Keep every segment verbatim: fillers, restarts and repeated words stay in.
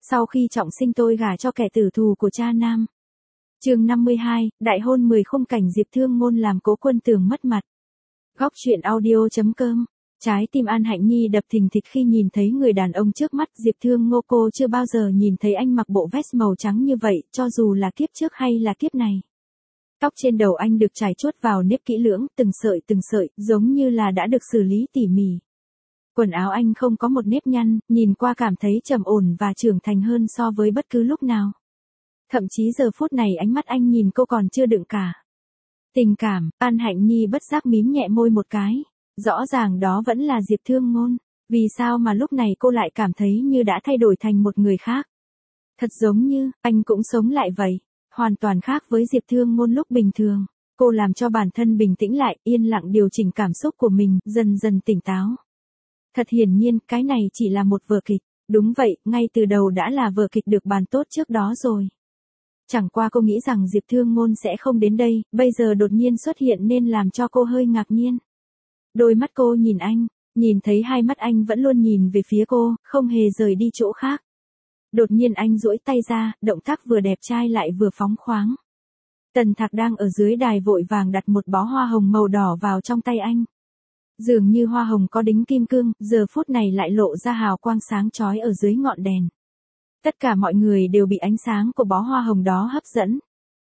Sau khi trọng sinh tôi gả cho kẻ tử thù của cha nam. Chương năm mươi hai, đại hôn mười khung cảnh Diệp Thương Ngôn làm Cố Quân Tường mất mặt. Góc truyện audio.com. Trái tim An Hạnh Nhi đập thình thịch khi nhìn thấy người đàn ông trước mắt. Diệp Thương Ngô cô chưa bao giờ nhìn thấy anh mặc bộ vest màu trắng như vậy, cho dù là kiếp trước hay là kiếp này. Tóc trên đầu anh được trải chuốt vào nếp kỹ lưỡng, từng sợi từng sợi, giống như là đã được xử lý tỉ mỉ. Quần áo anh không có một nếp nhăn, nhìn qua cảm thấy trầm ổn và trưởng thành hơn so với bất cứ lúc nào. Thậm chí giờ phút này ánh mắt anh nhìn cô còn chưa đựng cả tình cảm. An Hạnh Nhi bất giác mím nhẹ môi một cái. Rõ ràng đó vẫn là Diệp Thương Ngôn. Vì sao mà lúc này cô lại cảm thấy như đã thay đổi thành một người khác? Thật giống như, anh cũng sống lại vậy. Hoàn toàn khác với Diệp Thương Ngôn lúc bình thường. Cô làm cho bản thân bình tĩnh lại, yên lặng điều chỉnh cảm xúc của mình, dần dần tỉnh táo. Thật hiển nhiên, cái này chỉ là một vở kịch. Đúng vậy, ngay từ đầu đã là vở kịch được bàn tốt trước đó rồi. Chẳng qua cô nghĩ rằng Diệp Thương Ngôn sẽ không đến đây, bây giờ đột nhiên xuất hiện nên làm cho cô hơi ngạc nhiên. Đôi mắt cô nhìn anh, nhìn thấy hai mắt anh vẫn luôn nhìn về phía cô, không hề rời đi chỗ khác. Đột nhiên anh duỗi tay ra, động tác vừa đẹp trai lại vừa phóng khoáng. Tần Thạc đang ở dưới đài vội vàng đặt một bó hoa hồng màu đỏ vào trong tay anh. Dường như hoa hồng có đính kim cương, giờ phút này lại lộ ra hào quang sáng chói ở dưới ngọn đèn. Tất cả mọi người đều bị ánh sáng của bó hoa hồng đó hấp dẫn.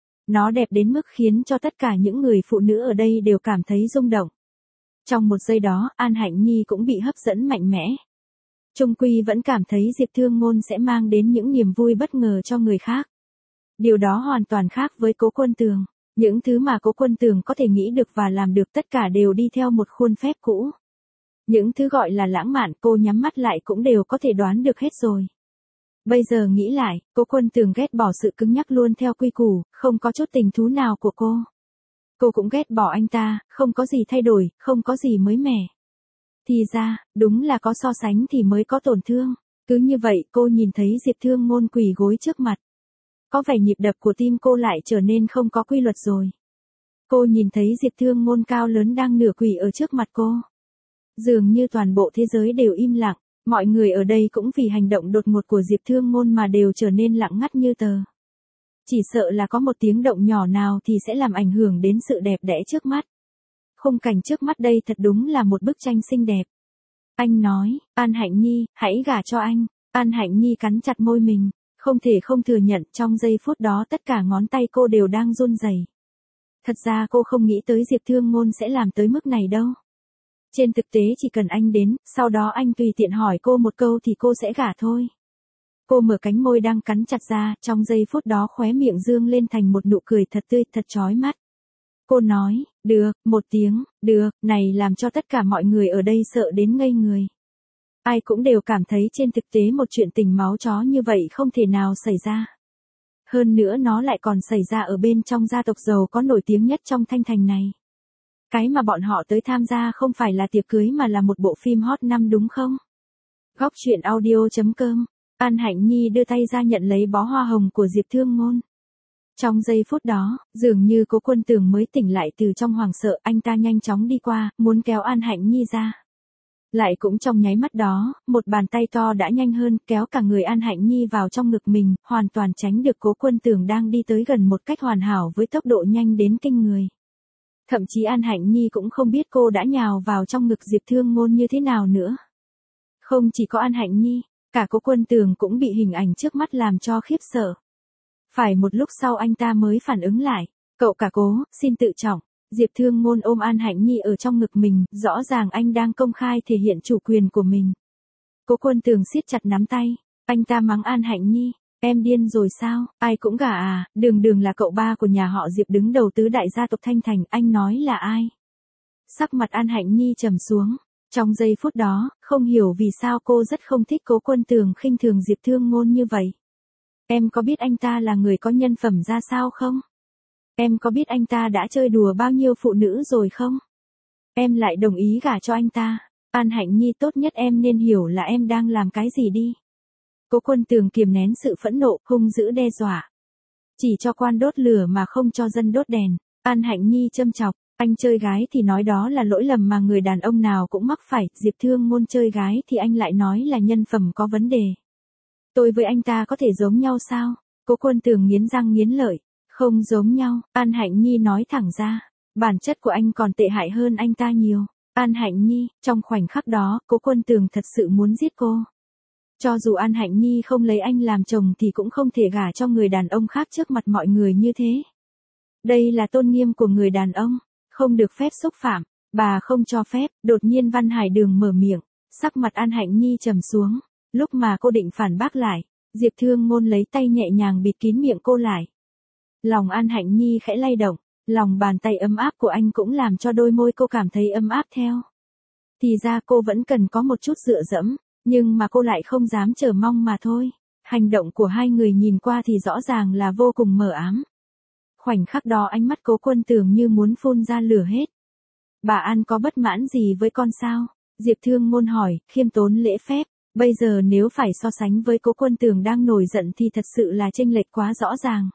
Nó đẹp đến mức khiến cho tất cả những người phụ nữ ở đây đều cảm thấy rung động. Trong một giây đó, An Hạnh Nhi cũng bị hấp dẫn mạnh mẽ. Chung quy vẫn cảm thấy Diệp Thương Ngôn sẽ mang đến những niềm vui bất ngờ cho người khác. Điều đó hoàn toàn khác với Cố Quân Tường. Những thứ mà Cố Quân Tường có thể nghĩ được và làm được tất cả đều đi theo một khuôn phép cũ. Những thứ gọi là lãng mạn cô nhắm mắt lại cũng đều có thể đoán được hết rồi. Bây giờ nghĩ lại, Cố Quân Tường ghét bỏ sự cứng nhắc luôn theo quy củ, không có chút tình thú nào của cô. Cô cũng ghét bỏ anh ta, không có gì thay đổi, không có gì mới mẻ. Thì ra, đúng là có so sánh thì mới có tổn thương. Cứ như vậy cô nhìn thấy Diệp Thương Ngôn quỳ gối trước mặt. Có vẻ nhịp đập của tim cô lại trở nên không có quy luật rồi. Cô nhìn thấy Diệp Thương Ngôn cao lớn đang nửa quỳ ở trước mặt cô. Dường như toàn bộ thế giới đều im lặng, mọi người ở đây cũng vì hành động đột ngột của Diệp Thương Ngôn mà đều trở nên lặng ngắt như tờ. Chỉ sợ là có một tiếng động nhỏ nào thì sẽ làm ảnh hưởng đến sự đẹp đẽ trước mắt. Khung cảnh trước mắt đây thật đúng là một bức tranh xinh đẹp. Anh nói, An Hạnh Nhi, hãy gả cho anh. An Hạnh Nhi cắn chặt môi mình, không thể không thừa nhận trong giây phút đó tất cả ngón tay cô đều đang run rẩy. Thật ra cô không nghĩ tới Diệp Thương Ngôn sẽ làm tới mức này đâu. Trên thực tế chỉ cần anh đến, sau đó anh tùy tiện hỏi cô một câu thì cô sẽ gả thôi. Cô mở cánh môi đang cắn chặt ra, trong giây phút đó khóe miệng dương lên thành một nụ cười thật tươi, thật chói mắt. Cô nói, được, một tiếng, được, này làm cho tất cả mọi người ở đây sợ đến ngây người. Ai cũng đều cảm thấy trên thực tế một chuyện tình máu chó như vậy không thể nào xảy ra. Hơn nữa nó lại còn xảy ra ở bên trong gia tộc giàu có nổi tiếng nhất trong Thanh Thành này. Cái mà bọn họ tới tham gia không phải là tiệc cưới mà là một bộ phim hot năm đúng không? Góc truyện audio.com. An Hạnh Nhi đưa tay ra nhận lấy bó hoa hồng của Diệp Thương Ngôn. Trong giây phút đó, dường như Cố Quân Tường mới tỉnh lại từ trong hoảng sợ, anh ta nhanh chóng đi qua, muốn kéo An Hạnh Nhi ra. Lại cũng trong nháy mắt đó, một bàn tay to đã nhanh hơn, kéo cả người An Hạnh Nhi vào trong ngực mình, hoàn toàn tránh được Cố Quân Tường đang đi tới gần một cách hoàn hảo với tốc độ nhanh đến kinh người. Thậm chí An Hạnh Nhi cũng không biết cô đã nhào vào trong ngực Diệp Thương Ngôn như thế nào nữa. Không chỉ có An Hạnh Nhi, cả Cố Quân Tường cũng bị hình ảnh trước mắt làm cho khiếp sợ. Phải một lúc sau anh ta mới phản ứng lại. Cậu cả Cố, xin tự trọng. Diệp Thương Ngôn ôm An Hạnh Nhi ở trong ngực mình, rõ ràng anh đang công khai thể hiện chủ quyền của mình. Cố Quân Tường siết chặt nắm tay. Anh ta mắng An Hạnh Nhi, em điên rồi sao, ai cũng gả à, Đường Đường là cậu ba của nhà họ Diệp đứng đầu tứ đại gia tộc Thanh Thành, anh nói là ai? Sắc mặt An Hạnh Nhi trầm xuống. Trong giây phút đó, không hiểu vì sao cô rất không thích Cố Quân Tường khinh thường Diệp Thương Ngôn như vậy. Em có biết anh ta là người có nhân phẩm ra sao không? Em có biết anh ta đã chơi đùa bao nhiêu phụ nữ rồi không? Em lại đồng ý gả cho anh ta. An Hạnh Nhi, tốt nhất em nên hiểu là em đang làm cái gì đi. Cố Quân Tường kiềm nén sự phẫn nộ, hung dữ đe dọa. Chỉ cho quan đốt lửa mà không cho dân đốt đèn. An Hạnh Nhi châm chọc, anh chơi gái thì nói đó là lỗi lầm mà người đàn ông nào cũng mắc phải, Diệp Thương Ngôn chơi gái thì anh lại nói là nhân phẩm có vấn đề. Tôi với anh ta có thể giống nhau sao? Cố Quân Tường nghiến răng nghiến lợi. Không giống nhau, An Hạnh Nhi nói thẳng ra. Bản chất của anh còn tệ hại hơn anh ta nhiều. An Hạnh Nhi, trong khoảnh khắc đó, Cố Quân Tường thật sự muốn giết cô. Cho dù An Hạnh Nhi không lấy anh làm chồng thì cũng không thể gả cho người đàn ông khác trước mặt mọi người như thế. Đây là tôn nghiêm của người đàn ông, không được phép xúc phạm. Bà không cho phép. Đột nhiên Văn Hải Đường mở miệng, sắc mặt An Hạnh Nhi trầm xuống. Lúc mà cô định phản bác lại, Diệp Thương Ngôn lấy tay nhẹ nhàng bịt kín miệng cô lại. Lòng An Hạnh Nhi khẽ lay động, lòng bàn tay ấm áp của anh cũng làm cho đôi môi cô cảm thấy ấm áp theo. Thì ra cô vẫn cần có một chút dựa dẫm, nhưng mà cô lại không dám chờ mong mà thôi. Hành động của hai người nhìn qua thì rõ ràng là vô cùng mờ ám. Khoảnh khắc đó ánh mắt Cố Quân Tường như muốn phun ra lửa hết. Bà An có bất mãn gì với con sao? Diệp Thương Ngôn hỏi, khiêm tốn lễ phép. Bây giờ nếu phải so sánh với Cố Quân Tường đang nổi giận thì thật sự là chênh lệch quá rõ ràng.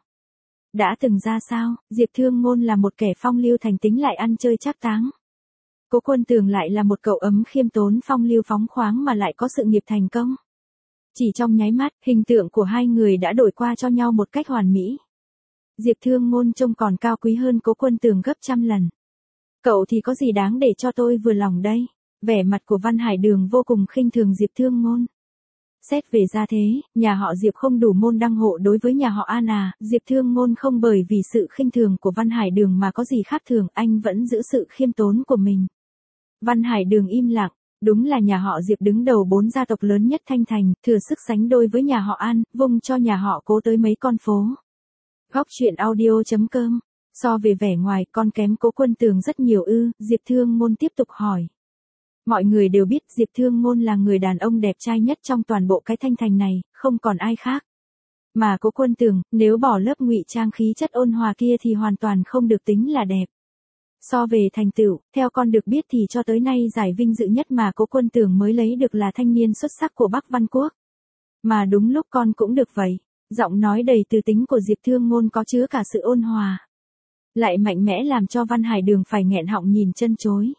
Đã từng ra sao, Diệp Thương Ngôn là một kẻ phong lưu thành tính lại ăn chơi trác táng. Cố Quân Tường lại là một cậu ấm khiêm tốn phong lưu phóng khoáng mà lại có sự nghiệp thành công. Chỉ trong nháy mắt, hình tượng của hai người đã đổi qua cho nhau một cách hoàn mỹ. Diệp Thương Ngôn trông còn cao quý hơn Cố Quân Tường gấp trăm lần. Cậu thì có gì đáng để cho tôi vừa lòng đây? Vẻ mặt của Văn Hải Đường vô cùng khinh thường Diệp Thương Ngôn. Xét về gia thế, nhà họ Diệp không đủ môn đăng hộ đối với nhà họ An à, Diệp Thương Ngôn không bởi vì sự khinh thường của Văn Hải Đường mà có gì khác thường, anh vẫn giữ sự khiêm tốn của mình. Văn Hải Đường im lặng, đúng là nhà họ Diệp đứng đầu bốn gia tộc lớn nhất Thanh Thành, thừa sức sánh đôi với nhà họ An, vung cho nhà họ Cố tới mấy con phố. Góc truyện audio chấm com. So về vẻ ngoài, con kém Cố Quân Tường rất nhiều ư, Diệp Thương Ngôn tiếp tục hỏi. Mọi người đều biết Diệp Thương Ngôn là người đàn ông đẹp trai nhất trong toàn bộ cái Thanh Thành này, không còn ai khác. Mà Cố Quân Tường, nếu bỏ lớp ngụy trang khí chất ôn hòa kia thì hoàn toàn không được tính là đẹp. So về thành tựu, theo con được biết thì cho tới nay giải vinh dự nhất mà Cố Quân Tường mới lấy được là thanh niên xuất sắc của Bắc Văn Quốc. Mà đúng lúc con cũng được vậy. Giọng nói đầy từ tính của Diệp Thương Ngôn có chứa cả sự ôn hòa. Lại mạnh mẽ làm cho Văn Hải Đường phải nghẹn họng nhìn chân chối.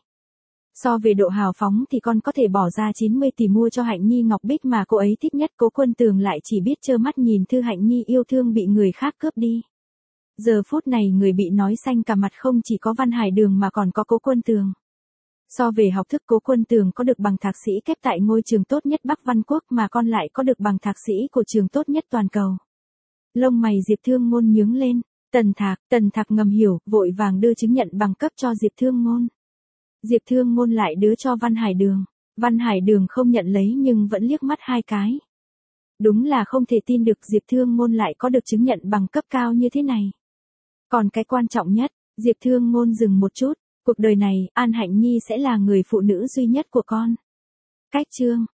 So về độ hào phóng thì con có thể bỏ ra chín mươi tỷ mua cho Hạnh Nhi ngọc bích mà cô ấy thích nhất. Cố Quân Tường lại chỉ biết trơ mắt nhìn Thư Hạnh Nhi yêu thương bị người khác cướp đi. Giờ phút này người bị nói xanh cả mặt không chỉ có Văn Hải Đường mà còn có Cố Quân Tường. So về học thức, Cố Quân Tường có được bằng thạc sĩ kép tại ngôi trường tốt nhất Bắc Văn Quốc mà con lại có được bằng thạc sĩ của trường tốt nhất toàn cầu. Lông mày Diệp Thương Ngôn nhướng lên. Tần Thạc, Tần Thạc ngầm hiểu, vội vàng đưa chứng nhận bằng cấp cho Diệp Thương Ngôn. Diệp Thương Ngôn lại đưa cho Văn Hải Đường. Văn Hải Đường không nhận lấy nhưng vẫn liếc mắt hai cái. Đúng là không thể tin được Diệp Thương Ngôn lại có được chứng nhận bằng cấp cao như thế này. Còn cái quan trọng nhất, Diệp Thương Ngôn dừng một chút. Cuộc đời này, An Hạnh Nhi sẽ là người phụ nữ duy nhất của con. Cách chương.